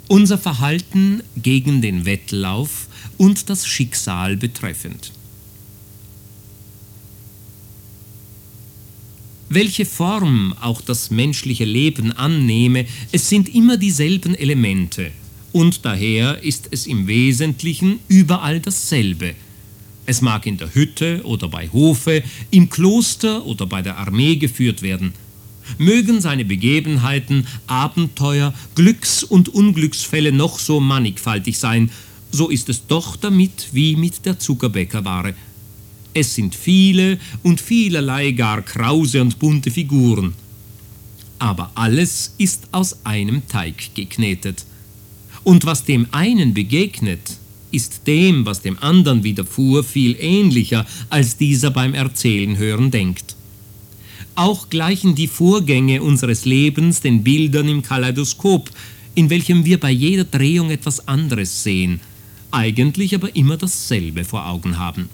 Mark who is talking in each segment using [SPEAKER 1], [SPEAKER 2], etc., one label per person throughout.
[SPEAKER 1] unser Verhalten gegen den Wettlauf und das Schicksal betreffend. Welche Form auch das menschliche Leben annehme, es sind immer dieselben Elemente, und daher ist es im Wesentlichen überall dasselbe. Es mag in der Hütte oder bei Hofe, im Kloster oder bei der Armee geführt werden. Mögen seine Begebenheiten, Abenteuer, Glücks- und Unglücksfälle noch so mannigfaltig sein, so ist es doch damit wie mit der Zuckerbäckerware. Es sind viele und vielerlei gar krause und bunte Figuren. Aber alles ist aus einem Teig geknetet. Und was dem einen begegnet, ist dem, was dem anderen widerfuhr, viel ähnlicher, als dieser beim Erzählen hören denkt. Auch gleichen die Vorgänge unseres Lebens den Bildern im Kaleidoskop, in welchem wir bei jeder Drehung etwas anderes sehen, eigentlich aber immer dasselbe vor Augen haben.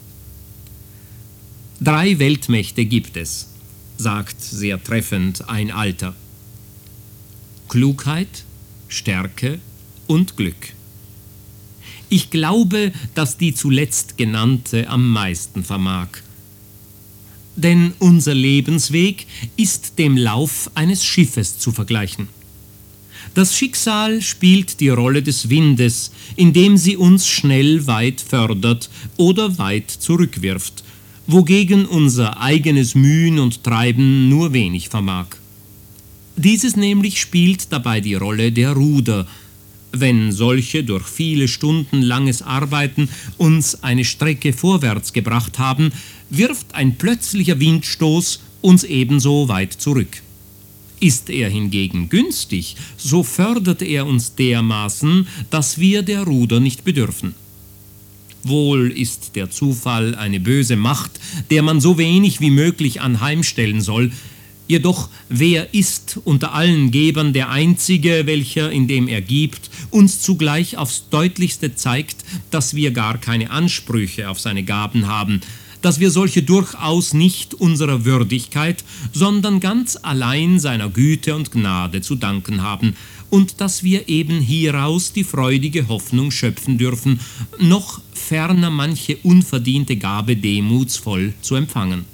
[SPEAKER 1] 3 Weltmächte gibt es, sagt sehr treffend ein Alter: Klugheit, Stärke und Glück. Ich glaube, dass die zuletzt genannte am meisten vermag. Denn unser Lebensweg ist dem Lauf eines Schiffes zu vergleichen. Das Schicksal spielt die Rolle des Windes, indem sie uns schnell weit fördert oder weit zurückwirft, wogegen unser eigenes Mühen und Treiben nur wenig vermag. Dieses nämlich spielt dabei die Rolle der Ruder. Wenn solche durch viele Stunden langes Arbeiten uns eine Strecke vorwärts gebracht haben, wirft ein plötzlicher Windstoß uns ebenso weit zurück. Ist er hingegen günstig, so fördert er uns dermaßen, dass wir der Ruder nicht bedürfen. Wohl ist der Zufall eine böse Macht, der man so wenig wie möglich anheimstellen soll. Jedoch, wer ist unter allen Gebern der Einzige, welcher, indem er gibt, uns zugleich aufs deutlichste zeigt, dass wir gar keine Ansprüche auf seine Gaben haben, dass wir solche durchaus nicht unserer Würdigkeit, sondern ganz allein seiner Güte und Gnade zu danken haben, und dass wir eben hieraus die freudige Hoffnung schöpfen dürfen, noch ferner manche unverdiente Gabe demutsvoll zu empfangen.